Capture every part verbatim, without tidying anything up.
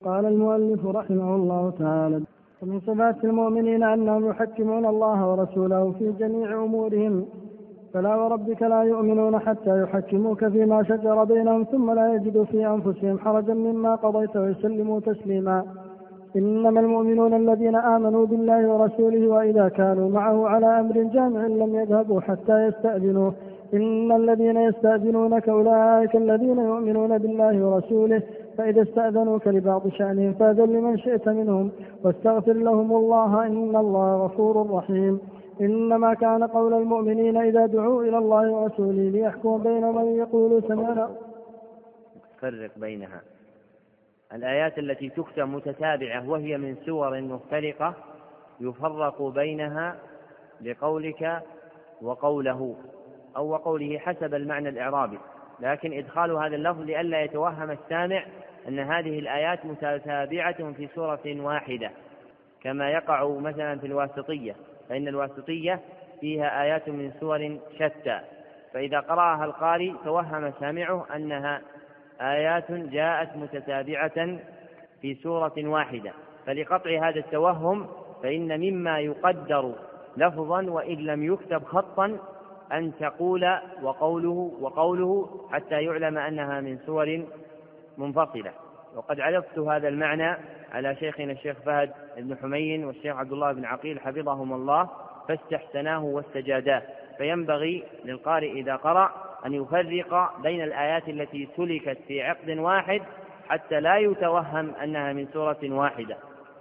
قال المؤلف رحمه الله تعالى: ومن صفات المؤمنين أنهم يحكمون الله ورسوله في جميع أمورهم، فلا وربك لا يؤمنون حتى يحكموك فيما شجر بينهم ثم لا يجدوا في أنفسهم حرجا مما قضيت ويسلموا تسليما. إنما المؤمنون الذين آمنوا بالله ورسوله وإذا كانوا معه على أمر جامع لم يذهبوا حتى يستأذنوه. إن الذين يستأذنونك أولئك الذين يؤمنون بالله ورسوله، فإذا استأذنوك لبعض شأنهم فأذن لمن شئت منهم واستغفر لهم الله إن الله غفور رحيم. إنما كان قول المؤمنين إذا دعوا إلى الله ورسوله ليحكم بينهم أن يقولوا سمعنا. فرق بينها. الآيات التي تكتب متتابعة وهي من سور مختلفة يفرق بينها بقولك وقوله أو وقوله حسب المعنى الإعرابي، لكن إدخال هذا اللفظ لئلا يتوهم السامع أن هذه الآيات متتابعة في سورة واحدة، كما يقع مثلا في الواسطية، فإن الواسطية فيها آيات من سور شتى، فإذا قرأها القارئ توهم سامعه أنها آيات جاءت متتابعة في سورة واحدة. فلقطع هذا التوهم فإن مما يقدر لفظا وإن لم يكتب خطا أن تقول وقوله وقوله حتى يعلم أنها من سور منفصلة. وقد عرفت هذا المعنى على شيخنا الشيخ فهد بن حمين والشيخ عبد الله بن عقيل حفظهم الله فاستحسناه واستجاداه. فينبغي للقارئ إذا قرأ أن يفرق بين الآيات التي سلكت في عقد واحد حتى لا يتوهم أنها من سورة واحدة.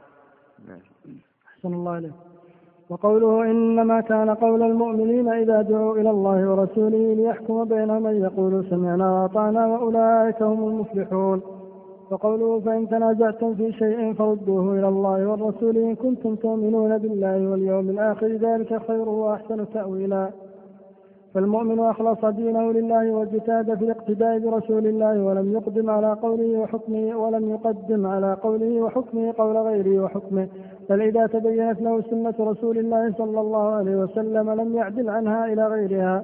أحسن الله عليك. وقوله إنما كان قول المؤمنين إذا دعوا إلى الله ورسوله ليحكم بينهم أن يقولوا سمعنا وأطعنا وأولئك هم المفلحون. وقوله فإن تنازعتم في شيء فردوه إلى الله والرسول إن كنتم تؤمنون بالله واليوم الآخر ذلك خير وأحسن تأويلا. فالمؤمن أخلص دينه لله واجتهد في الاقتداء برسول الله ولم يقدم على قوله وحكمه ولم يقدم على قوله وحكمه قول غيره وحكمه، بل إذا تبينت له سنة رسول الله صلى الله عليه وسلم لم يعدل عنها إلى غيرها.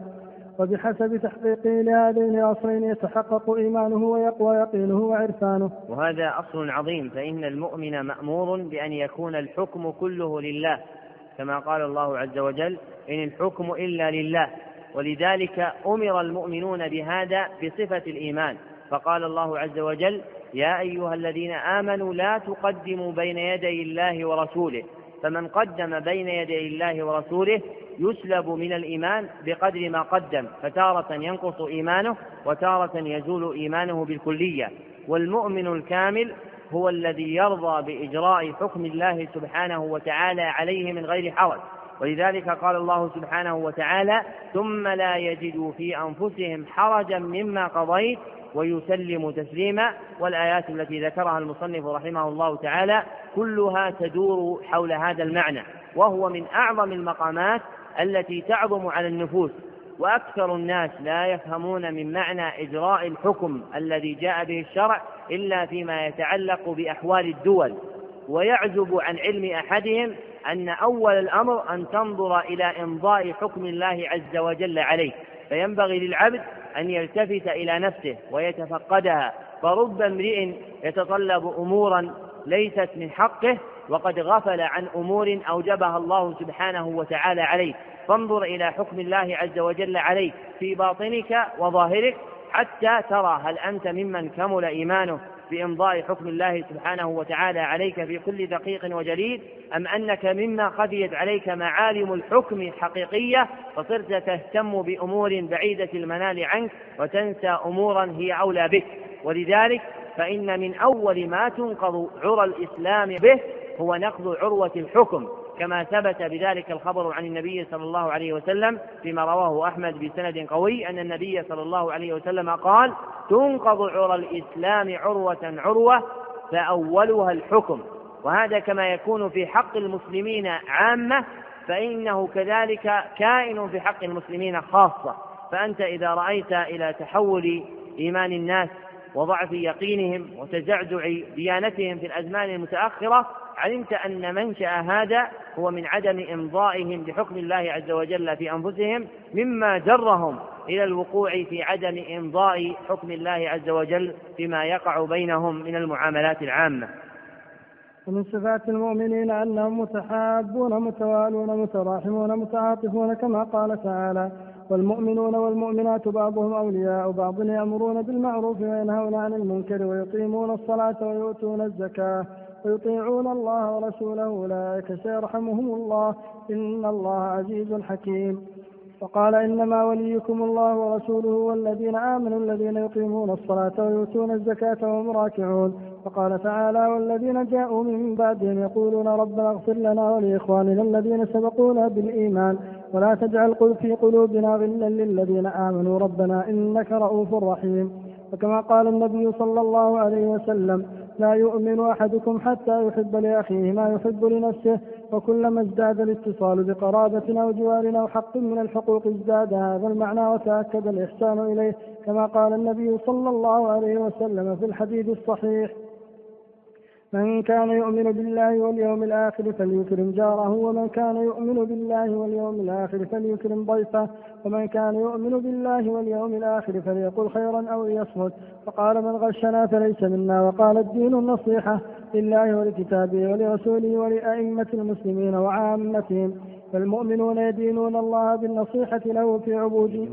وبحسب تحقيقه لهذين الأصلين يتحقق إيمانه ويقوى يقينه وعرفانه. وهذا أصل عظيم، فإن المؤمن مأمور بأن يكون الحكم كله لله، كما قال الله عز وجل إن الحكم إلا لله. ولذلك أمر المؤمنون بهذا بصفة الإيمان، فقال الله عز وجل يا أيها الذين آمنوا لا تقدموا بين يدي الله ورسوله. فمن قدم بين يدي الله ورسوله يسلب من الإيمان بقدر ما قدم، فتارة ينقص إيمانه وتارة يزول إيمانه بالكلية. والمؤمن الكامل هو الذي يرضى بإجراء حكم الله سبحانه وتعالى عليه من غير حرج. ولذلك قال الله سبحانه وتعالى ثم لا يجدوا في أنفسهم حرجا مما قضيت ويسلم تسليما. والآيات التي ذكرها المصنف رحمه الله تعالى كلها تدور حول هذا المعنى، وهو من أعظم المقامات التي تعظم على النفوس. وأكثر الناس لا يفهمون من معنى إجراء الحكم الذي جاء به الشرع إلا فيما يتعلق بأحوال الدول، ويعزب عن علم أحدهم أن أول الأمر أن تنظر إلى إمضاء حكم الله عز وجل عليه. فينبغي للعبد أن يلتفت إلى نفسه ويتفقدها، فرب امرئ يتطلب أمورا ليست من حقه وقد غفل عن أمور أوجبها الله سبحانه وتعالى عليه. فانظر إلى حكم الله عز وجل عليك في باطنك وظاهرك حتى ترى هل أنت ممن كمل إيمانه بإمضاء حكم الله سبحانه وتعالى عليك في كل دقيق وجليل، أم أنك مما خفيت عليك معالم الحكم حقيقية فصرت تهتم بأمور بعيدة المنال عنك وتنسى أمورا هي أولى بك. ولذلك فإن من أول ما تنقض عرى الإسلام به هو نقض عروة الحكم، كما ثبت بذلك الخبر عن النبي صلى الله عليه وسلم فيما رواه أحمد بسند قوي أن النبي صلى الله عليه وسلم قال تنقض عرى الإسلام عروة عروة فأولها الحكم. وهذا كما يكون في حق المسلمين عامة فإنه كذلك كائن في حق المسلمين خاصة. فأنت إذا رأيت إلى تحول إيمان الناس وضعف يقينهم وتزعزع ديانتهم في الأزمان المتأخرة علمت أن منشأ هذا هو من عدم إمضائهم بحكم الله عز وجل في أنفسهم، مما جرهم إلى الوقوع في عدم إمضاء حكم الله عز وجل فيما يقع بينهم من المعاملات العامة. ومن صفات المؤمنين أنهم متحابون متوالون متراحمون متعاطفون كما قال تعالى: والمؤمنون والمؤمنات بعضهم أولياء بعض يأمرون بالمعروف وينهون عن المنكر ويقيمون الصلاة ويؤتون الزكاة ويطيعون الله ورسوله أولئك سيرحمهم الله إن الله عزيز حكيم. وقال: إنما وليكم الله ورسوله والذين آمنوا الذين يقيمون الصلاة ويؤتون الزكاة وهم راكعون. وقال تعالى: والذين جاءوا من بعدهم يقولون ربنا اغفر لنا ولإخواننا الذين سبقونا بالإيمان ولا تجعل في قلوبنا غلا للذين آمنوا ربنا إنك رؤوف رحيم. وكما قال النبي صلى الله عليه وسلم: لا يؤمن أحدكم حتى يحب لأخيه ما يحب لنفسه، وكلما ازداد الاتصال بقرابة أو جوار أو حق من الحقوق ازداد هذا المعنى وتأكد الإحسان إليه، كما قال النبي صلى الله عليه وسلم في الحديث الصحيح: من كان يؤمن بالله واليوم الآخر فليكرم جاره، ومن كان يؤمن بالله واليوم الآخر فليكرم ضيفه، ومن كان يؤمن بالله واليوم الآخر فليقل خيرا أو ليصمت. وقال: من غشنا فليس منا. وقال: الدين النصيحة لله ولكتابه ولرسوله ولأئمة المسلمين وعامتهم. فالمؤمنون يدينون الله بالنصيحة له في عبوديته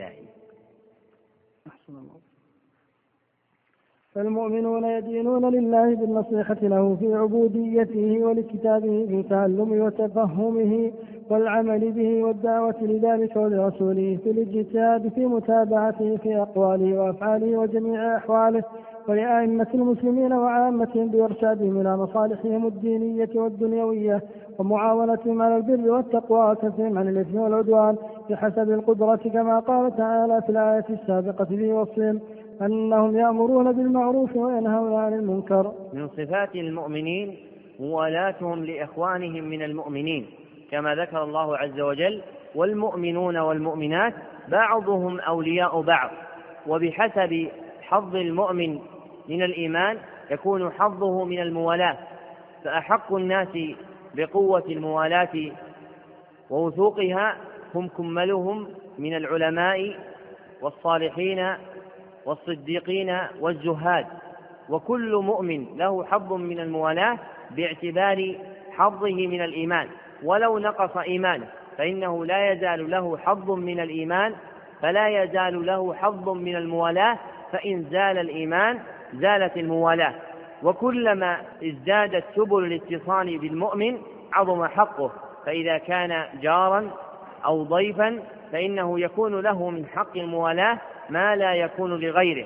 فالمؤمنون يدينون لله بالنصيحة له في عبوديته ولكتابه في تعلم وتفهمه والعمل به والدعوة لذلك ولرسوله في الاجتهاد في متابعته في أقواله وأفعاله وجميع أحواله، ولأئمة المسلمين وعامتهم بإرشادهم إلى مصالحهم الدينية والدنيوية ومعاونتهم على البر والتقوى وكفهم عن الإثم والعدوان بحسب القدرة، كما قال تعالى في الآية السابقة في وصفهم أنهم يأمرون بالمعروف وينهون عن المنكر. من صفات المؤمنين موالاتهم لإخوانهم من المؤمنين، كما ذكر الله عز وجل: والمؤمنون والمؤمنات بعضهم أولياء بعض. وبحسب حظ المؤمن من الإيمان يكون حظه من الموالاة، فأحق الناس بقوة الموالاة ووثوقها هم كملهم من العلماء والصالحين والصديقين والزهاد. وكل مؤمن له حظ من الموالاة باعتبار حظه من الإيمان، ولو نقص إيمانه فإنه لا يزال له حظ من الإيمان، فلا يزال له حظ من الموالاة، فإن زال الإيمان زالت الموالاة. وكلما ازدادت سبل الاتصال بالمؤمن عظم حقه، فإذا كان جارا أو ضيفا فإنه يكون له من حق الموالاة ما لا يكون لغيره.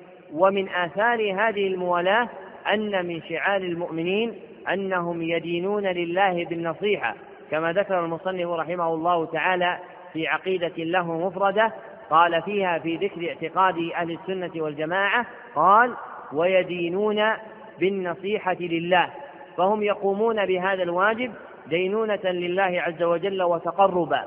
ومن آثار هذه الموالاة أن من شعار المؤمنين أنهم يدينون لله بالنصيحة، كما ذكر المصنف رحمه الله تعالى في عقيدة له مفردة قال فيها في ذكر اعتقاد أهل السنة والجماعة، قال: ويدينون بالنصيحة لله، فهم يقومون بهذا الواجب دينونة لله عز وجل وتقربا،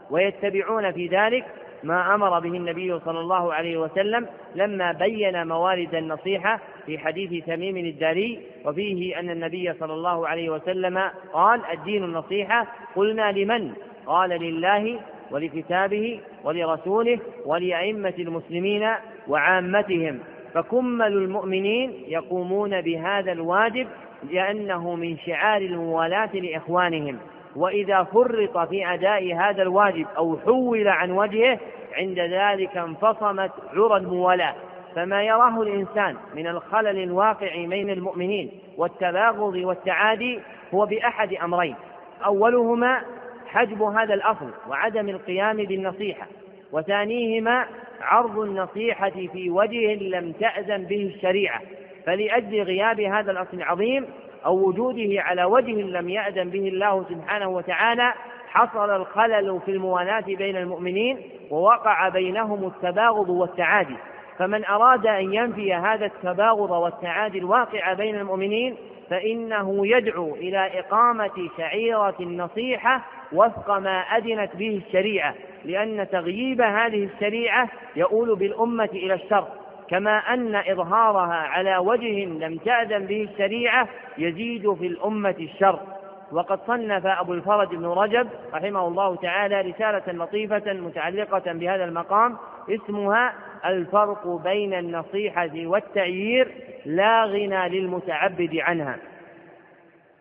ويتبعون في ذلك ما أمر به النبي صلى الله عليه وسلم لما بين موارد النصيحة في حديث تميم الداري، وفيه أن النبي صلى الله عليه وسلم قال: الدين النصيحة. قلنا: لمن؟ قال: لله ولكتابه ولرسوله ولأئمة المسلمين وعامتهم. فكمل المؤمنين يقومون بهذا الواجب لأنه من شعار الموالاة لإخوانهم، وإذا فرط في أداء هذا الواجب أو حول عن وجهه عند ذلك انفصمت عرى الموالاة. فما يراه الإنسان من الخلل الواقع بين المؤمنين والتباغض والتعادي هو بأحد أمرين: أولهما حجب هذا الأصل وعدم القيام بالنصيحة، وثانيهما عرض النصيحة في وجه لم تأذن به الشريعة، فلأجل غياب هذا الأصل العظيم أو وجوده على وجه لم يأذن به الله سبحانه وتعالى حصل الخلل في الموالاة بين المؤمنين ووقع بينهم التباغض والتعادي. فمن أراد أن ينفي هذا التباغض والتعادي الواقع بين المؤمنين فإنه يدعو إلى إقامة شعيرة النصيحة وفق ما أذنت به الشريعة، لأن تغييب هذه الشريعة يؤول بالأمة إلى الشر، كما أن إظهارها على وجه لم تأذن به الشريعة يزيد في الأمة الشر. وقد صنف أبو الفرج بن رجب رحمه الله تعالى رسالة لطيفة متعلقة بهذا المقام اسمها الفرق بين النصيحة والتعيير لا غنى للمتعبد عنها.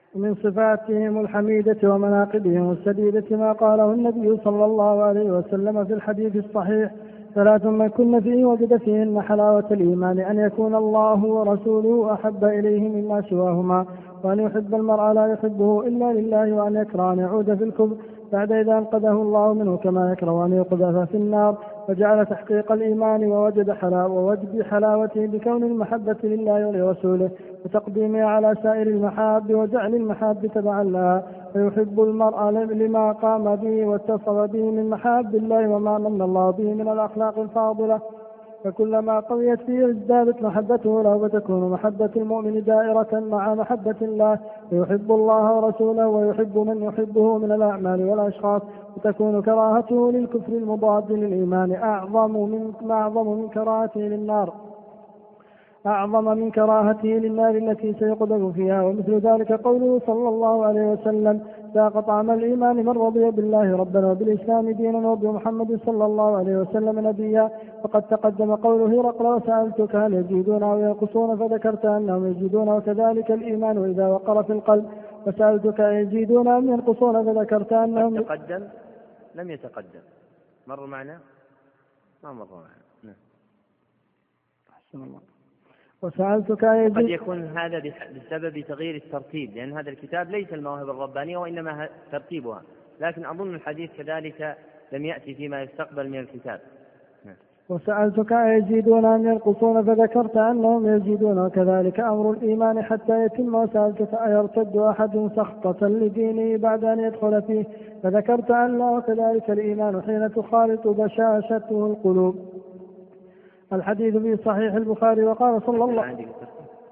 ومن صفاتهم الحميدة ومناقبهم السديدة ما قاله النبي صلى الله عليه وسلم في الحديث الصحيح: ثلاث من كن فيه وجد فيهن حلاوة الإيمان: أن يكون الله ورسوله أحب إليه مما سواهما، وأن يحب المرء لا يحبه إلا لله، وأن يكره أن يعود في الكفر بعد إذا أنقذه الله منه، كما يكره أن يقذف في النار. وجعل تحقيق الإيمان ووجد حلاوة ووجد حلاوته بكون المحبة لله ولرسوله وتقديمها على سائر المحاب، وجعل المحاب تبعا لها، فيحب المرء لما قام به واتصف به من محاب الله وما من الله به من الأخلاق الفاضلة، فكلما قويت فيه ازدادت محبته له، وتكون محبة المؤمن دائرة مع محبة الله، فيحب الله ورسوله ويحب من يحبه من الأعمال والأشخاص، وتكون كراهته للكفر المضاد للإيمان أعظم من أعظم من كراهته للنار أعظم من كراهته للنار التي سيقذف فيها. ومثل ذلك قوله صلى الله عليه وسلم: ذاق طعم الإيمان من رضي بالله ربنا وبالإسلام دينا وبمحمد صلى الله عليه وسلم نبيا. فقد تقدم قوله: هرقل: وسألتك هل يزيدون أو ينقصون؟ فذكرت أنهم يزيدون، وكذلك الإيمان إذا وقر في القلب. وسألتك يزيدون أم ينقصون؟ فذكرت أنهم يتقدم لم يتقدم مر معنا ما مر معنا. أحسن الله. وسألتك يزيد. قد يكون هذا بسبب تغيير الترتيب، لأن هذا الكتاب ليس المواهب الربانية وإنما ترتيبها، لكن أظن الحديث كذلك لم يأتي فيما يستقبل من الكتاب. وسألتك يزيدون أم ينقصون؟ فذكرت أنهم يزيدون، وكذلك أمر الإيمان حتى يتم. وسألتك أيرتد أحد سخطة لدينه بعد أن يدخل فيه؟ فذكرت أنه كذلك الإيمان حين تخالط بشاشته القلوب. الحديث في صحيح البخاري. وقال صلى الله عليه وسلم: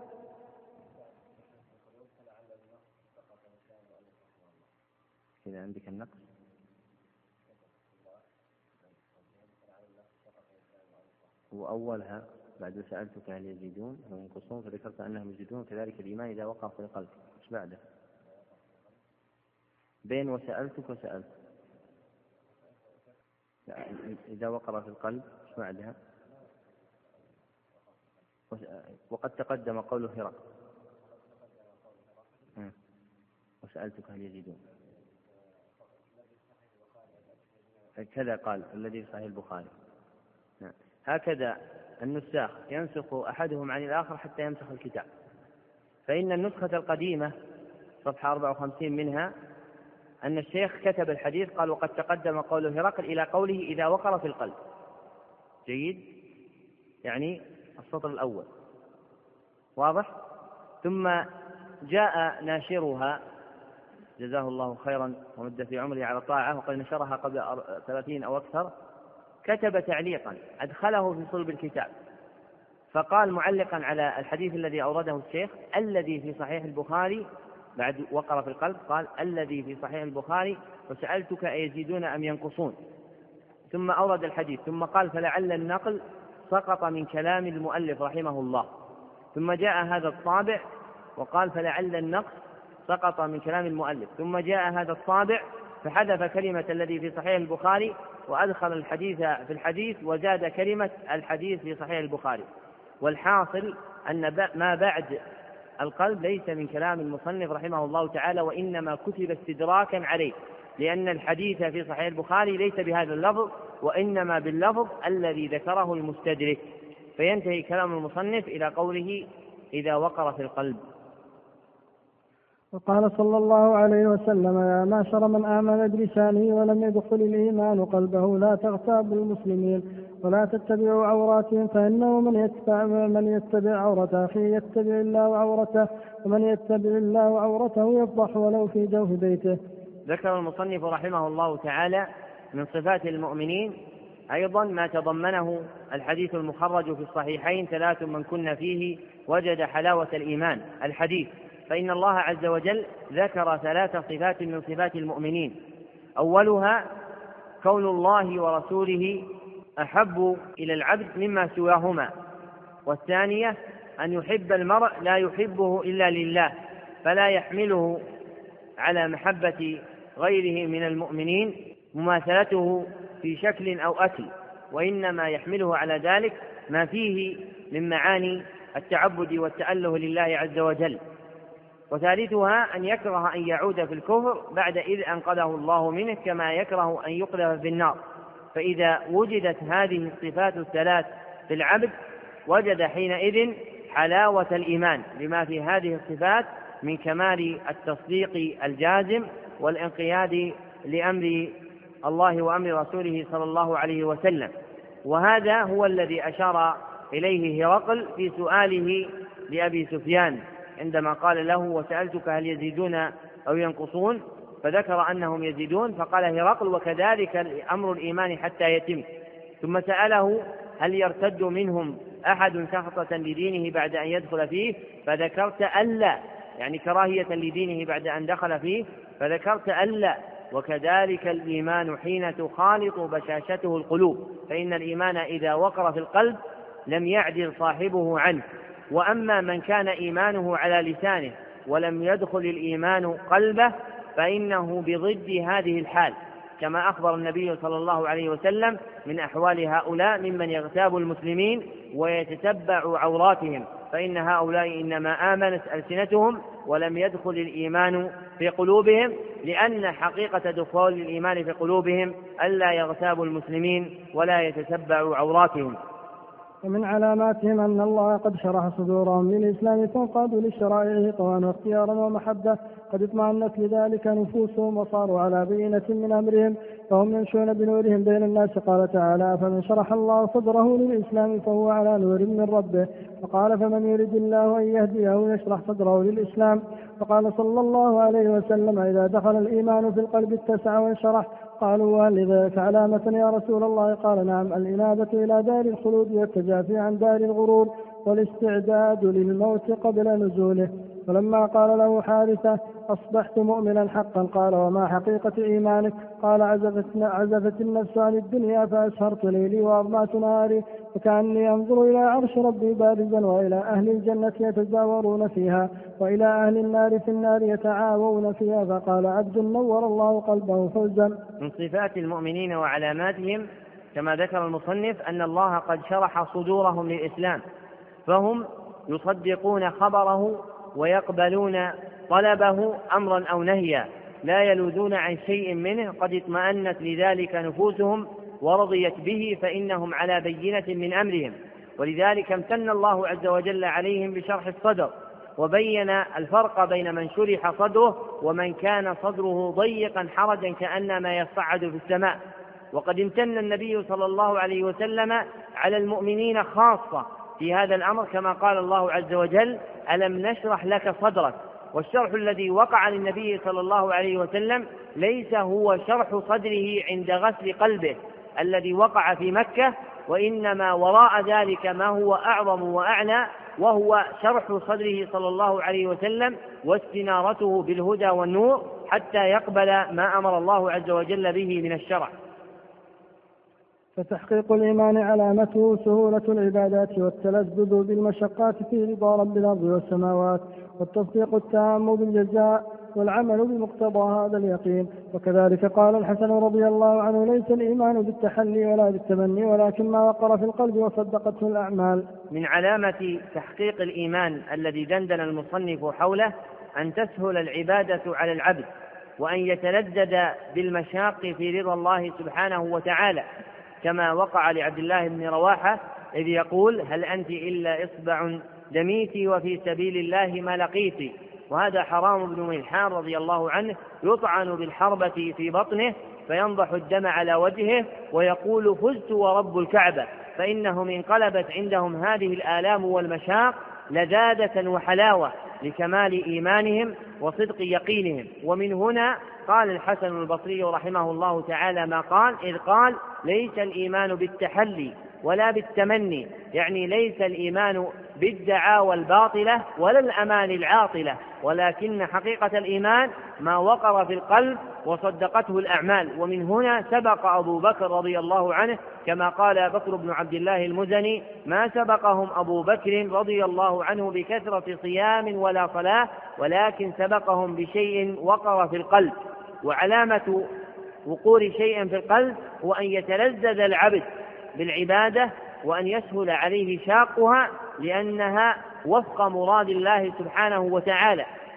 إذا عندك النقص وأولها بعد سألتك هل يزيدون أو ينقصون؟ فذكرت أنهم يزيدون، كذلك الإيمان إذا وقع في القلب. إيش بعده؟ بين وسألتك وسألت إذا وقر في القلب. إيش بعدها؟ وقد تقدم قوله هرقل: وسألتك هل يزيدون. كذا قال الذي في صحيح البخاري. هكذا النساخ ينسخ أحدهم عن الآخر حتى يمسخ الكتاب، فإن النسخة القديمة صفحة أربعة وخمسين منها أن الشيخ كتب الحديث قال: وقد تقدم قوله هرقل إلى قوله إذا وقر في القلب. جيد، يعني السطر الأول واضح. ثم جاء ناشرها جزاه الله خيرا ومد في عمره على طاعة، وقد نشرها قبل ثلاثين أو أكثر، كتب تعليقا أدخله في صلب الكتاب، فقال معلقا على الحديث الذي أورده الشيخ: الذي في صحيح البخاري، بعد وقر في القلب قال: الذي في صحيح البخاري وسألتك أيزيدون أم ينقصون، ثم أورد الحديث، ثم قال: فلعل النقل سقط من كلام المؤلف رحمه الله. ثم جاء هذا الطابع وقال: فلعل النقص سقط من كلام المؤلف. ثم جاء هذا الطابع فحذف كلمة الذي في صحيح البخاري وأدخل الحديث في الحديث وزاد كلمة الحديث في صحيح البخاري. والحاصل أن ما بعد القلب ليس من كلام المصنف رحمه الله تعالى، وإنما كتب استدراكا عليه، لأن الحديث في صحيح البخاري ليس بهذا اللفظ، وإنما باللفظ الذي ذكره المستدرك، فينتهي كلام المصنف إلى قوله: إذا وقر في القلب. وقال صلى الله عليه وسلم: يا معشر من آمن بلسانه ولم يدخل الإيمان قلبه، لا تغتابوا المسلمين ولا تتبعوا عوراتهم، فإنه من يتبع من يتبع عورة أخيه يتبع الله عورته، ومن يتبع الله عورته يفضح ولو في جوف بيته. ذكر المصنف رحمه الله تعالى من صفات المؤمنين أيضا ما تضمنه الحديث المخرج في الصحيحين: ثلاث من كن فيه وجد حلاوة الإيمان. الحديث، فإن الله عز وجل ذكر ثلاث صفات من صفات المؤمنين: أولها كون الله ورسوله أحب إلى العبد مما سواهما، والثانية أن يحب المرء لا يحبه إلا لله، فلا يحمله على محبة غيره من المؤمنين مماثلته في شكل أو أكل، وإنما يحمله على ذلك ما فيه من معاني التعبد والتأله لله عز وجل. وثالثها أن يكره أن يعود في الكفر بعد إذ أنقذه الله منه، كما يكره أن يقذف في النار. فإذا وجدت هذه الصفات الثلاث في العبد وجد حينئذ حلاوة الإيمان لما في هذه الصفات من كمال التصديق الجازم والانقياد لأمر الله وأمر رسوله صلى الله عليه وسلم. وهذا هو الذي أشار إليه هرقل في سؤاله لأبي سفيان عندما قال له: وسألتك هل يزيدون أو ينقصون؟ فذكر أنهم يزيدون، فقال هرقل: وكذلك أمر الإيمان حتى يتم. ثم سأله: هل يرتد منهم أحد سخطة لدينه بعد أن يدخل فيه؟ فذكرت ألا، يعني كراهية لدينه بعد أن دخل فيه، فذكرت ألا. وكذلك الإيمان حين تخالط بشاشته القلوب، فإن الإيمان إذا وقر في القلب لم يعدل صاحبه عنه. وأما من كان إيمانه على لسانه ولم يدخل الإيمان قلبه فإنه بضد هذه الحال، كما أخبر النبي صلى الله عليه وسلم من أحوال هؤلاء ممن يغتاب المسلمين ويتتبع عوراتهم، فإن هؤلاء إنما آمنت ألسنتهم ولم يدخل الإيمان في قلوبهم، لأن حقيقة دخول الإيمان في قلوبهم ألا يغتابوا المسلمين ولا يتتبعوا عوراتهم. ومن علاماتهم أن الله قد شرح صدورهم للإسلام فانقادوا لشرائعه طوعا واختيارا ومحبة، قد اطمأنت لذلك نفوسهم وصاروا على بينة من أمرهم، فهم يمشون بنورهم بين الناس. قال تعالى: فمن شرح الله صدره للإسلام فهو على نور من ربه. وقال: فمن يرد الله أن يهديه يشرح صدره للإسلام. وقال صلى الله عليه وسلم: إذا دخل الإيمان في القلب اتسع وانشرح. قالوا: وهل لذلك علامة يا رسول الله؟ قال: نعم، الإنابة إلى دار الخلود والتجافي عن دار الغرور والاستعداد للموت قبل نزوله. ولما قال له حارثة: أصبحت مؤمنا حقا، قال: وما حقيقة إيمانك؟ قال: عزفت, عزفت النفس عن الدنيا فأسهرت ليلي وأضمعت نهاري، وكأني أنظر إلى عرش ربي بارزا، وإلى أهل الجنة يتزاورون فيها، وإلى أهل النار في النار يتعاوون فيها. فقال: عبد نور الله قلبه فوزا. من صفات المؤمنين وعلاماتهم كما ذكر المصنف أن الله قد شرح صدورهم للإسلام، فهم يصدقون خبره ويقبلون طلبه أمرا أو نهيا، لا يلوذون عن شيء منه، قد اطمأنت لذلك نفوسهم ورضيت به، فإنهم على بينة من أمرهم. ولذلك امتن الله عز وجل عليهم بشرح الصدر، وبين الفرق بين من شرح صدره ومن كان صدره ضيقا حرجا كأنما يصعد في السماء. وقد امتن النبي صلى الله عليه وسلم على المؤمنين خاصة في هذا الأمر، كما قال الله عز وجل: ألم نشرح لك صدرك. والشرح الذي وقع للنبي صلى الله عليه وسلم ليس هو شرح صدره عند غسل قلبه الذي وقع في مكة، وإنما وراء ذلك ما هو أعظم وأعلى، وهو شرح صدره صلى الله عليه وسلم واستنارته بالهدى والنور حتى يقبل ما أمر الله عز وجل به من الشرع. فتحقيق الإيمان علامته سهولة العبادات والتلذذ بالمشقات في رضا رب الأرض والسماوات، والتصديق التام بالجزاء والعمل بمقتضى هذا اليقين. وكذلك قال الحسن رضي الله عنه: ليس الإيمان بالتحلي ولا بالتمني، ولكن ما وقر في القلب وصدقته الأعمال. من علامة تحقيق الإيمان الذي دندن المصنف حوله أن تسهل العبادة على العبد، وأن يتلذذ بالمشاق في رضا الله سبحانه وتعالى، كما وقع لعبد الله بن رواحة إذ يقول: هل أنت إلا إصبع دميتي وفي سبيل الله ما لقيتي. وهذا حرام بن ملحان رضي الله عنه يطعن بالحربة في بطنه فينضح الدم على وجهه ويقول: فزت ورب الكعبة، فإنهم انقلبت عندهم هذه الآلام والمشاق لذاذة وحلاوة لكمال إيمانهم وصدق يقينهم. ومن هنا قال الحسن البصري رحمه الله تعالى ما قال، إذ قال: ليس الإيمان بالتحلي ولا بالتمني، يعني ليس الإيمان بالدعاوى الباطلة ولا الأمان العاطلة، ولكن حقيقة الإيمان ما وقر في القلب وصدقته الأعمال. ومن هنا سبق أبو بكر رضي الله عنه، كما قال بكر بن عبد الله المزني: ما سبقهم أبو بكر رضي الله عنه بكثرة صيام ولا صلاة، ولكن سبقهم بشيء وقر في القلب. وعلامة وقور شيء في القلب هو أن يتلذذ العبد بالعبادة وأن يسهل عليه شاقها، لأنها وفق مراد الله سبحانه وتعالى.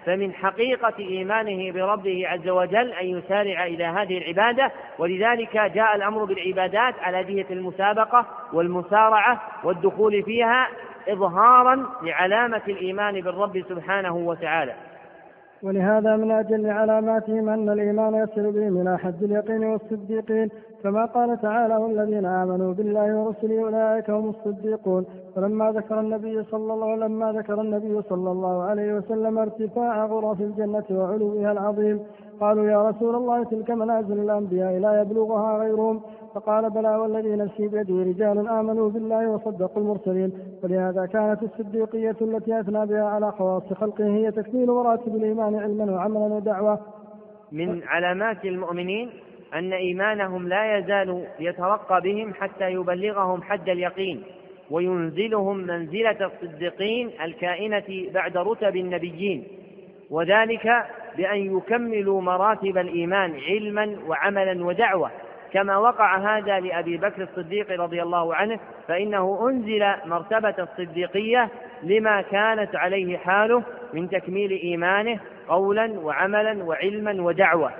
فمن حقيقة إيمانه بربه عز وجل أن يسارع إلى هذه العبادة، ولذلك جاء الأمر بالعبادات على جهة المسابقة والمسارعة والدخول فيها إظهارا لعلامة الإيمان بالرب سبحانه وتعالى. ولهذا من أجل علاماتهم أن الإيمان يصل بهم إلى حد اليقين والصديقين، كما قال تعالى: والذين آمنوا بالله ورسله أولئك هم الصديقون. ولما ذكر النبي صلى الله لما ذكر النبي صلى الله عليه وسلم ارتفاع غرف الجنة وعلوها العظيم قالوا: يا رسول الله تلك منازل الأنبياء لا يبلغها غيرهم، فقال: بلى والذي نفسي بيده رجال آمنوا بالله وصدقوا المرسلين. ولهذا كانت الصديقية التي أثنى بها على خواص خلقه هي تكميل مراتب الإيمان علما وعملا ودعوة. من علامات المؤمنين أن إيمانهم لا يزال يترقى بهم حتى يبلغهم حد اليقين وينزلهم منزلة الصديقين الكائنة بعد رتب النبيين، وذلك بأن يكملوا مراتب الإيمان علما وعملا ودعوة، كما وقع هذا لأبي بكر الصديق رضي الله عنه، فإنه أنزل مرتبة الصديقية لما كانت عليه حاله من تكميل إيمانه قولا وعملا وعلما ودعوة.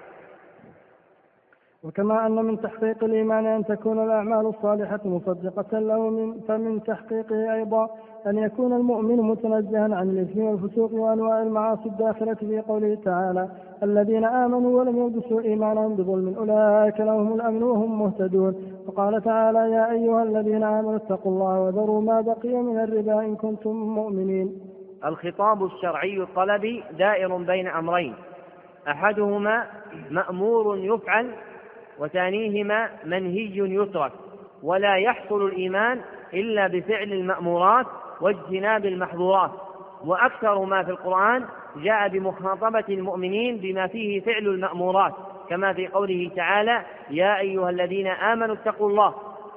وكما أن من تحقيق الإيمان أن تكون الأعمال الصالحة مصدقة له، من فمن تحقيقه أيضا أن يكون المؤمن متنزها عن الإثم والفسوق وأنواع المعاصي الداخلة في قوله تعالى: الذين آمنوا ولم يلبسوا إيمانهم بظلم أولئك لهم الأمن وهم مهتدون. وقال تعالى: يا أيها الذين آمنوا اتقوا الله وذروا ما بقي من الربا إن كنتم مؤمنين. الخطاب الشرعي الطلبي دائر بين أمرين: أحدهما مأمور يفعل، وثانيهما منهي يترك، ولا يحصل الإيمان إلا بفعل المأمورات واجتناب المحظورات. وأكثر ما في القرآن جاء بمخاطبة المؤمنين بما فيه فعل المأمورات، كما في قوله تعالى: يا أيها الذين آمنوا اتقوا الله،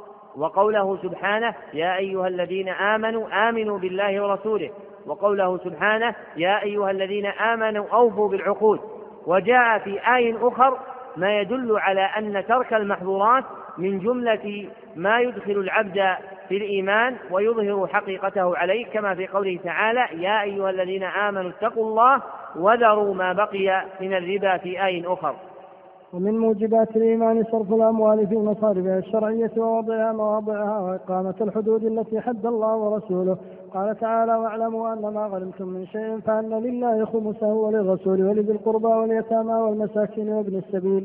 وقوله سبحانه: يا أيها الذين آمنوا آمنوا بالله ورسوله، وقوله سبحانه: يا أيها الذين آمنوا أوفوا بالعقود. وجاء في آي أخر ما يدل على أن ترك المحظورات من جملة ما يدخل العبد في الإيمان ويظهر حقيقته عليه، كما في قوله تعالى: يا أيها الذين آمنوا اتقوا الله وذروا ما بقي من الربا في آي أخر. ومن موجبات الإيمان صرف الأموال في مصارفها الشرعية ووضعها مواضعها وإقامة الحدود التي حد الله ورسوله. قال تعالى: واعلموا أن ما غنمتم من شيء فأن لله خمسه وللرسول ولذي القربى واليتامى والمساكين وابن السبيل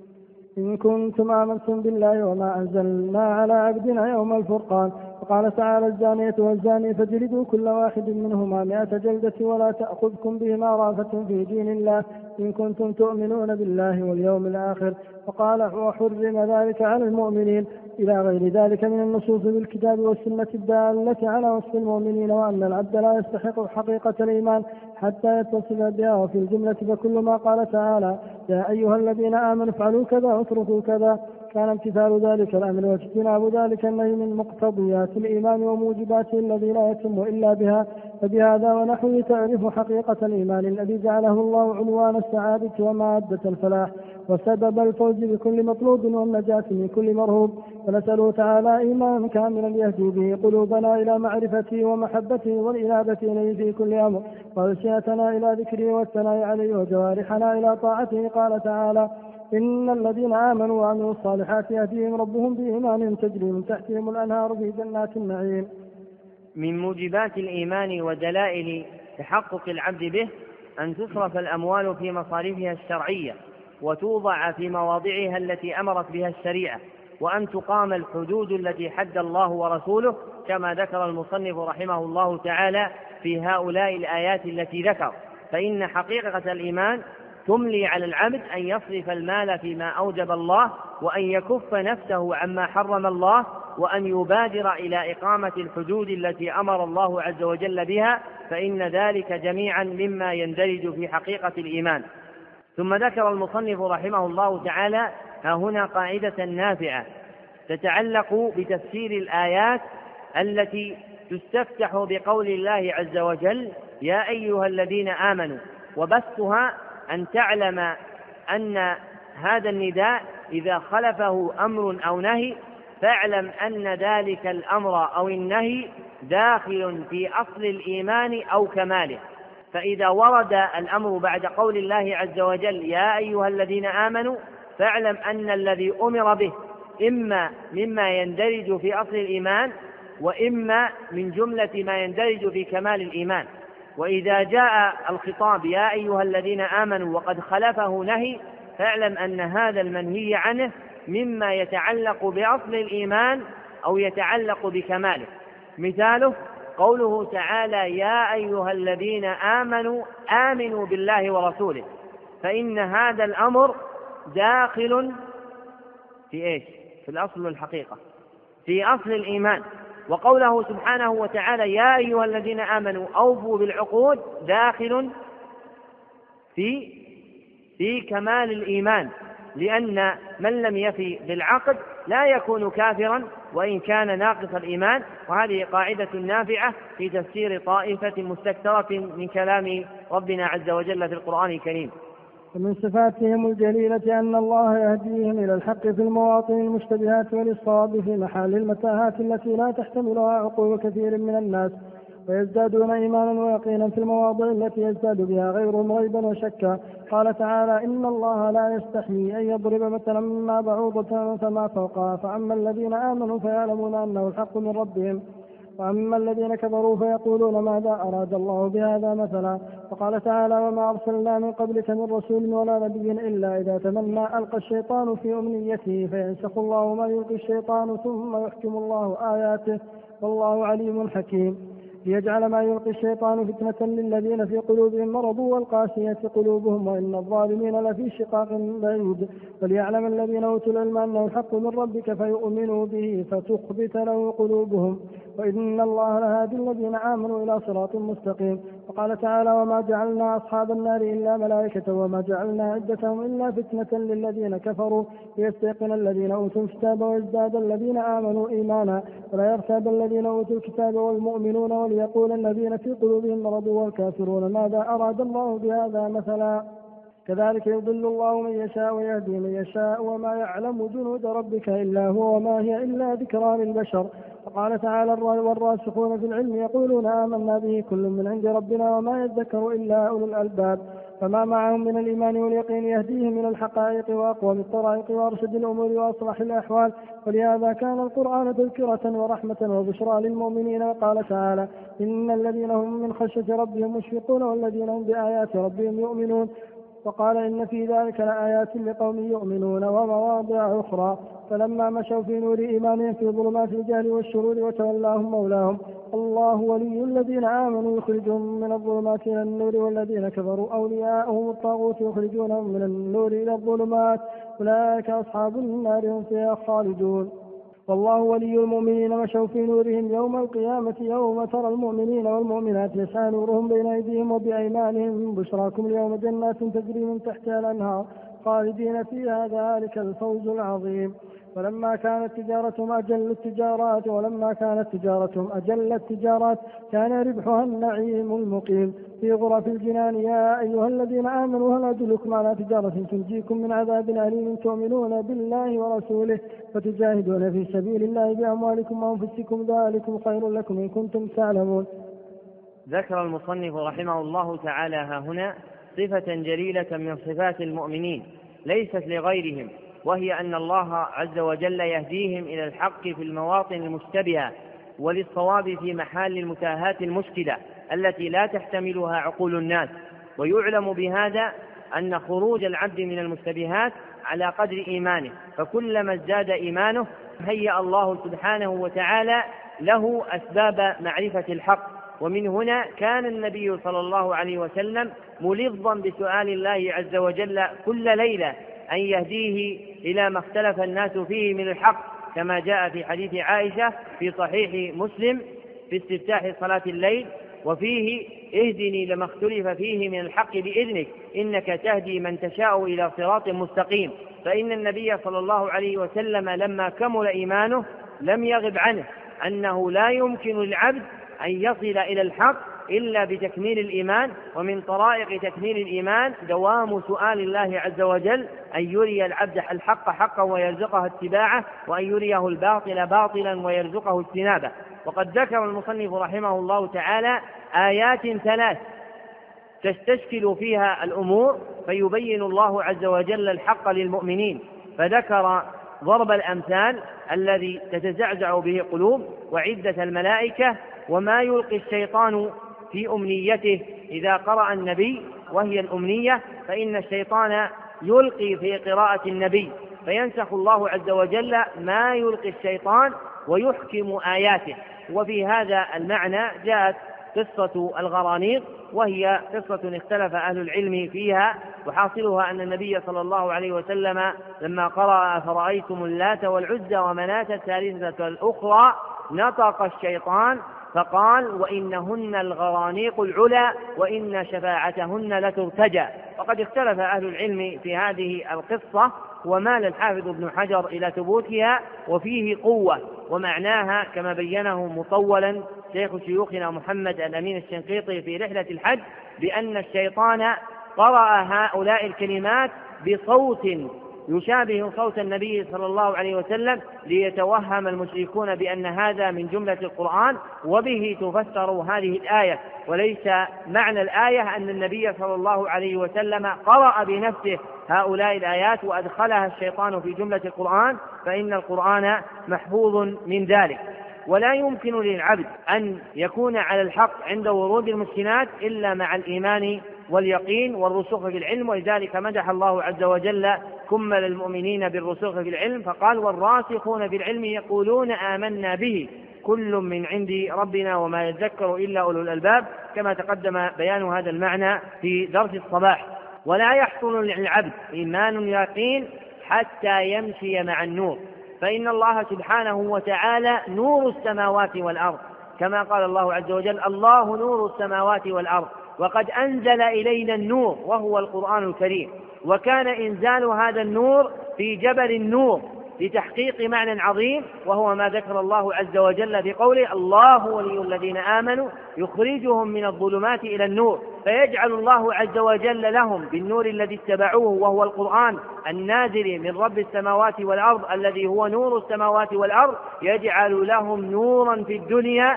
إن كنتم آمنتم بالله وما أنزلنا على عبدنا يوم الفرقان. وقال تعالى: الزانية والزاني فاجلدوا كل واحد منهما مئة جلدة ولا تأخذكم بهما رأفة في دين الله إن كنتم تؤمنون بالله واليوم الآخر. وقال: وحرم ذلك على المؤمنين، إلى غير ذلك من النصوص بالكتاب والسنة الدالة على وصف المؤمنين، وأن العبد لا يستحق حقيقة الإيمان حتى يتصف بها. وفي الجملة فكل ما قال تعالى: يا أيها الذين آمنوا افعلوا كذا واتركوا كذا، كان امتثال ذلك الأمر واجتناب ذلك النهي من مقتضيات الإيمان وموجباته الذي لا يتم إلا بها. فبهذا ونحوه تعرف حقيقة الإيمان الذي جعله الله عنوان السعادة ومادة الفلاح وسبب الفوز بكل مطلوب والنجاة من كل مرهوب. ونسأله تعالى إيمانا كاملا يهدي به قلوبنا إلى معرفته ومحبته والإنابة إليه في كل أمر، وألسنتنا إلى ذكره والثناء عليه وجوارحنا إلى طاعته. قال تعالى: إن الذين آمنوا وعملوا الصالحات يهديهم ربهم بإيمانهم تجري من تحتهم الأنهار في جنات النعيم. من موجبات الإيمان ودلائل تحقق العبد به أن تصرف الأموال في مصارفها الشرعية وتوضع في مواضعها التي أمرت بها الشريعة، وأن تقام الحدود التي حد الله ورسوله، كما ذكر المصنف رحمه الله تعالى في هؤلاء الآيات التي ذكر. فإن حقيقة الإيمان تملي على العبد أن يصرف المال فيما أوجب الله، وأن يكف نفسه عما حرم الله، وأن يبادر إلى إقامة الحدود التي أمر الله عز وجل بها، فإن ذلك جميعا مما يندرج في حقيقة الإيمان. ثم ذكر المصنف رحمه الله تعالى ها هنا قاعدة نافعة تتعلق بتفسير الآيات التي تستفتح بقول الله عز وجل: يا أيها الذين آمنوا، وبثها أن تعلم أن هذا النداء إذا خلفه أمر أو نهي فاعلم أن ذلك الأمر أو النهي داخل في أصل الإيمان أو كماله، فإذا ورد الأمر بعد قول الله عز وجل يا أيها الذين آمنوا فاعلم أن الذي أمر به إما مما يندرج في أصل الإيمان وإما من جملة ما يندرج في كمال الإيمان. وإذا جاء الخطاب يا أيها الذين آمنوا وقد خلفه نهي فاعلم أن هذا المنهي عنه مما يتعلق بأصل الإيمان أو يتعلق بكماله. مثاله قوله تعالى يا أيها الذين آمنوا آمنوا بالله ورسوله، فإن هذا الأمر داخل في إيش؟ في الأصل والحقيقة، في أصل الإيمان. وقوله سبحانه وتعالى يا أيها الذين آمنوا أوفوا بالعقود داخل في في كمال الإيمان، لأن من لم يفي بالعقد لا يكون كافرا وإن كان ناقص الإيمان. وهذه قاعدة نافعة في تفسير طائفة مستكثرة من كلام ربنا عز وجل في القرآن الكريم. ومن صفاتهم الجليلة أن الله يهديهم إلى الحق في المواطن المشتبهات وللصواب في محال المتاهات التي لا تحتملها عقول كثير من الناس، ويزدادون إيمانا ويقينا في المواضع التي يزداد بها غيرهم ريبا وشكا. قال تعالى إن الله لا يستحيي أن يضرب مثلا ما بعوضة فما فوقها، فأما الذين آمنوا فيعلمون أنه الحق من ربهم، وأما الذين كفروا فيقولون ماذا أراد الله بهذا مثلا. وقال تعالى وما أرسلنا من قبلك من رسول ولا نبي إلا إذا تمنى ألقى الشيطان في أمنيته فينسخ الله ما يلقي الشيطان ثم يحكم الله آياته والله عليم حكيم، ليجعل ما يلقي الشيطان فتنة للذين في قلوبهم مرض والقاسية قلوبهم وإن الظالمين لفي شقاق بعيد، وليعلم الذين أوتوا العلم أنه الحق من ربك فيؤمنوا به فتخبت له قلوبهم وإن الله لهادي الذين آمنوا إلى صراط مستقيم. وقال تعالى وما جعلنا أصحاب النار إلا ملائكة وما جعلنا عدتهم إلا فتنة للذين كفروا ليستيقن الذين أوتوا الكتاب ويزداد الذين آمنوا إيمانا ولا يرتاب الذين أوتوا الكتاب والمؤمنون وليقول الذين في قلوبهم مرض والكافرون ماذا أراد الله بهذا مثلا. كذلك يضل الله من يشاء ويهدي من يشاء وما يعلم جنود ربك إلا هو وما هي إلا ذكرى للبشر. وقال تعالى والراسخون في العلم يقولون آمنا به كل من عند ربنا وما يذكر إلا أولو الألباب. فما معهم من الإيمان واليقين يهديهم من الحقائق وأقوم الطرائق وأرشد الأمور وأصلح الأحوال، ولهذا كان القرآن تذكرة ورحمة وبشرى للمؤمنين. وقال تعالى إن الذين هم من خشية ربهم مشفقون والذين هم بآيات ربهم يؤمنون. وقال إن في ذلك لآيات لقوم يؤمنون ومواضع أخرى. فلما مشوا في نور إيمانهم في ظلمات الجهل والشرور وتولاهم مولاهم الله ولي الذين آمنوا يخرجهم من الظلمات إلى النور والذين كفروا أولياءهم الطاغوت يخرجونهم من النور إلى الظلمات أولئك أصحاب النار هم فيها خالدون. والله ولي المؤمنين مشوا في نورهم يوم القيامة يوم ترى المؤمنين والمؤمنات يسعى نورهم بين أيديهم وبأيمانهم بشراكم اليوم جنات تجري من تحتها الأنهار خالدين فيها ذلك الفوز العظيم. ولما كانت تجارتهم أجل التجارات ولما كانت تجارتهم أجل التجارات كان ربحها النعيم المقيم في غرف الجنان. يا أيها الذين آمنوا هل أدلكم على تجارة تنجيكم من عذاب أليم تؤمنون بالله ورسوله وتجاهدون في سبيل الله بأموالكم وأنفسكم ذلكم خير لكم إن كنتم تعلمون. ذكر المصنف رحمه الله تعالى ها هنا صفة جليلة من صفات المؤمنين ليست لغيرهم، وهي أن الله عز وجل يهديهم إلى الحق في المواطن المشتبهة وللصواب في محال المتاهات المشكلة التي لا تحتملها عقول الناس. ويعلم بهذا أن خروج العبد من المشتبهات على قدر إيمانه، فكلما ازداد إيمانه هيأ الله سبحانه وتعالى له أسباب معرفة الحق. ومن هنا كان النبي صلى الله عليه وسلم ملظا بسؤال الله عز وجل كل ليلة أن يهديه إلى ما اختلف الناس فيه من الحق، كما جاء في حديث عائشة في صحيح مسلم في استفتاح صلاة الليل وفيه اهدني لما اختلف فيه من الحق بإذنك إنك تهدي من تشاء إلى صراط مستقيم. فإن النبي صلى الله عليه وسلم لما كمل إيمانه لم يغب عنه أنه لا يمكن للعبد أن يصل إلى الحق إلا بتكميل الإيمان، ومن طرائق تكميل الإيمان دوام سؤال الله عز وجل أن يري العبد الحق حقا ويرزقه اتباعه، وأن يريه الباطل باطلا ويرزقه اجتنابه. وقد ذكر المصنف رحمه الله تعالى آيات ثلاث تستشكل فيها الأمور، فيبين الله عز وجل الحق للمؤمنين، فذكر ضرب الأمثال الذي تتزعزع به قلوب، وعدة الملائكة، وما يلقي الشيطان في أمنيته إذا قرأ النبي، وهي الأمنية، فإن الشيطان يلقي في قراءة النبي، فينسخ الله عز وجل ما يلقي الشيطان ويحكم آياته. وفي هذا المعنى جاءت قصة الغرانيق، وهي قصة اختلف أهل العلم فيها، وحاصلها أن النبي صلى الله عليه وسلم لما قرأ أفرأيتم اللات والعزى ومناة الثالثة الأخرى نطق الشيطان فقال وإنهن الغرانيق العلا وإن شفاعتهن لترتجى. وقد اختلف أهل العلم في هذه القصة، ومال الحافظ ابن حجر إلى ثبوتها وفيه قوة، ومعناها كما بينه مطولا شيخ شيوخنا محمد الأمين الشنقيطي في رحلة الحج، بأن الشيطان قرأ هؤلاء الكلمات بصوت يشابه صوت النبي صلى الله عليه وسلم، ليتوهم المشركون بأن هذا من جملة القرآن، وبه تفسر هذه الآية. وليس معنى الآية أن النبي صلى الله عليه وسلم قرأ بنفسه هؤلاء الآيات وأدخلها الشيطان في جملة القرآن، فإن القرآن محفوظ من ذلك. ولا يمكن للعبد أن يكون على الحق عند ورود المشكلات إلا مع الإيمان واليقين والرسوخ في العلم، ولذلك مدح الله عز وجل كمل المؤمنين بالرسوخ في العلم، فقال والراسخون في العلم يقولون آمنا به كل من عند ربنا وما يذكر إلا أولو الألباب، كما تقدم بيان هذا المعنى في درس الصباح. ولا يحصل للعبد إيمان يقين حتى يمشي مع النور، فإن الله سبحانه وتعالى نور السماوات والأرض، كما قال الله عز وجل الله نور السماوات والأرض، وقد أنزل إلينا النور وهو القرآن الكريم، وكان إنزال هذا النور في جبل النور لتحقيق معنى عظيم، وهو ما ذكر الله عز وجل في قوله الله ولي الذين آمنوا يخرجهم من الظلمات إلى النور، فيجعل الله عز وجل لهم بالنور الذي اتبعوه وهو القرآن النازل من رب السماوات والأرض الذي هو نور السماوات والأرض، يجعل لهم نورا في الدنيا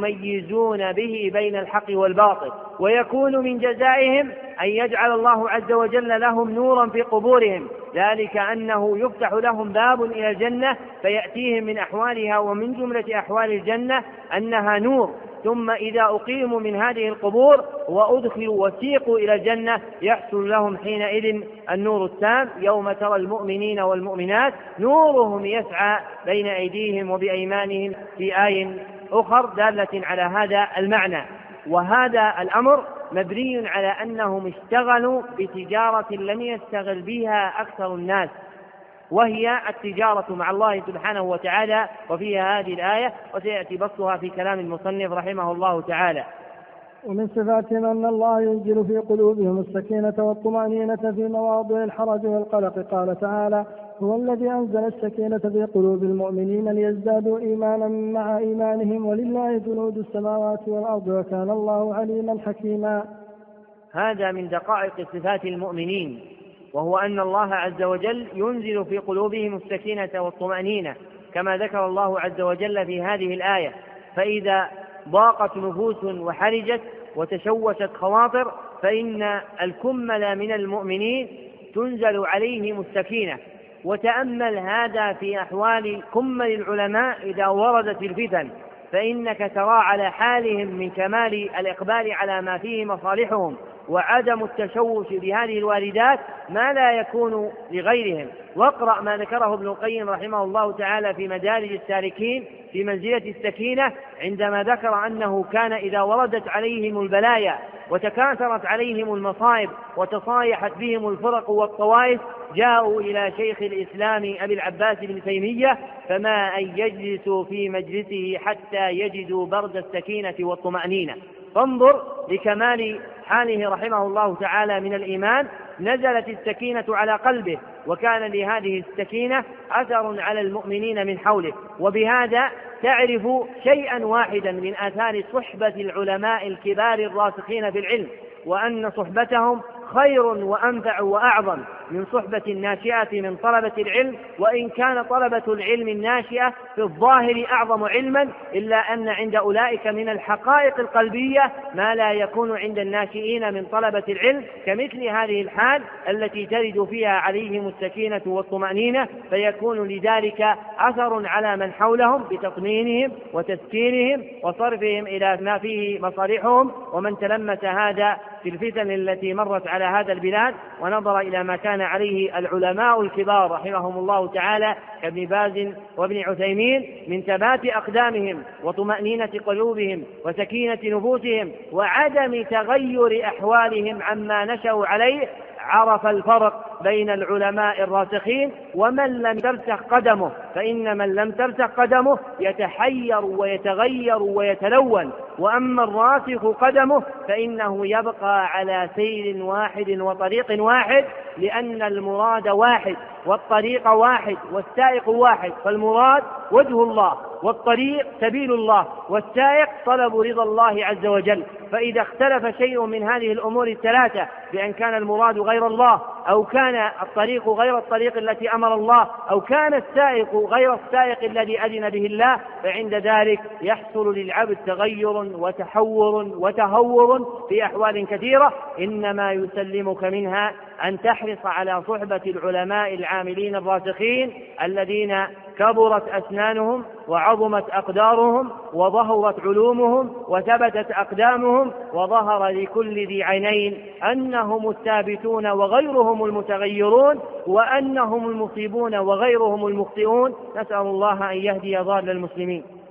يميزون به بين الحق والباطل، ويكون من جزائهم أن يجعل الله عز وجل لهم نورا في قبورهم، ذلك أنه يفتح لهم باب إلى الجنة فيأتيهم من أحوالها، ومن جملة أحوال الجنة أنها نور، ثم إذا أقيموا من هذه القبور وأدخلوا وسيقوا إلى الجنة يحصل لهم حينئذ النور التام، يوم ترى المؤمنين والمؤمنات نورهم يسعى بين أيديهم وبأيمانهم، في آية أخر دالة على هذا المعنى. وهذا الأمر مبني على أنهم اشتغلوا بتجارة لم يستغل بها أكثر الناس، وهي التجارة مع الله سبحانه وتعالى، وفيها هذه الآية، وسيأتي بسطها في كلام المصنف رحمه الله تعالى. ومن صفاتهم أن الله ينزل في قلوبهم السكينة والطمأنينة في مواضع الحرج والقلق، قال تعالى هو الذي أنزل السكينة في قلوب المؤمنين ليزدادوا إيمانا مع إيمانهم ولله جنود السماوات والأرض وكان الله عليما حكيما. هذا من دقائق صفات المؤمنين، وهو أن الله عز وجل ينزل في قلوبهم السكينة والطمأنينة، كما ذكر الله عز وجل في هذه الآية، فإذا ضاقت نفوس وحرجت وتشوشت خواطر فإن الكمل من المؤمنين تنزل عليهم السكينة. وتأمل هذا في أحوال كمل العلماء إذا وردت الفتن، فإنك ترى على حالهم من كمال الإقبال على ما فيه مصالحهم وعدم التشوش بهذه الواردات ما لا يكون لغيرهم. واقرأ ما ذكره ابن القيم رحمه الله تعالى في مدارج السالكين في منزلة السكينة، عندما ذكر أنه كان إذا وردت عليهم البلايا وتكاثرت عليهم المصائب وتصايحت بهم الفرق والطوائف جاءوا إلى شيخ الإسلام أبي العباس بن تيمية، فما أن يجلسوا في مجلسه حتى يجدوا برد السكينة والطمأنينة. فانظر لكمال حاله رحمه الله تعالى من الإيمان، نزلت السكينة على قلبه، وكان لهذه السكينة أثر على المؤمنين من حوله. وبهذا تعرف شيئا واحدا من آثار صحبة العلماء الكبار الراسخين في العلم، وأن صحبتهم خير وأنفع وأعظم من صحبة الناشئة من طلبة العلم، وإن كان طلبة العلم الناشئة في الظاهر أعظم علما، إلا أن عند أولئك من الحقائق القلبية ما لا يكون عند الناشئين من طلبة العلم، كمثل هذه الحال التي ترد فيها عليهم السكينة والطمأنينة، فيكون لذلك أثر على من حولهم بتطمينهم وتسكينهم وصرفهم إلى ما فيه مصالحهم. ومن تلمس هذا في الفتن التي مرت على هذا البلاد ونظر إلى ما كان عليه العلماء الكبار رحمهم الله تعالى كابن باز وابن عثيمين من ثبات أقدامهم وطمأنينة قلوبهم وسكينة نفوسهم وعدم تغير أحوالهم عما نشأوا عليه، عرف الفرق بين العلماء الراسخين ومن لم ترسخ قدمه، فإن من لم ترسخ قدمه يتحير ويتغير ويتلون، وأما الراسخ قدمه فإنه يبقى على سير واحد وطريق واحد، لأن المراد واحد والطريق واحد والسائق واحد، فالمراد وجه الله والطريق سبيل الله والسائق طلب رضا الله عز وجل. فإذا اختلف شيء من هذه الأمور الثلاثة بأن كان المراد غير الله، أو كان الطريق غير الطريق التي أمر الله، أو كان السائق غير السائق الذي أذن به الله، فعند ذلك يحصل للعبد تغير وتحور وتهور في أحوال كثيرة، إنما يسلمك منها أن تحرص على صحبة العلماء العاملين الراسخين الذين كبرت أسنانهم وعظمت أقدارهم وظهرت علومهم وثبتت أقدامهم، وظهر لكل ذي عينين أنهم الثابتون وغيرهم المتغيرون، وأنهم المصيبون وغيرهم المخطئون. نسأل الله أن يهدي ضال المسلمين.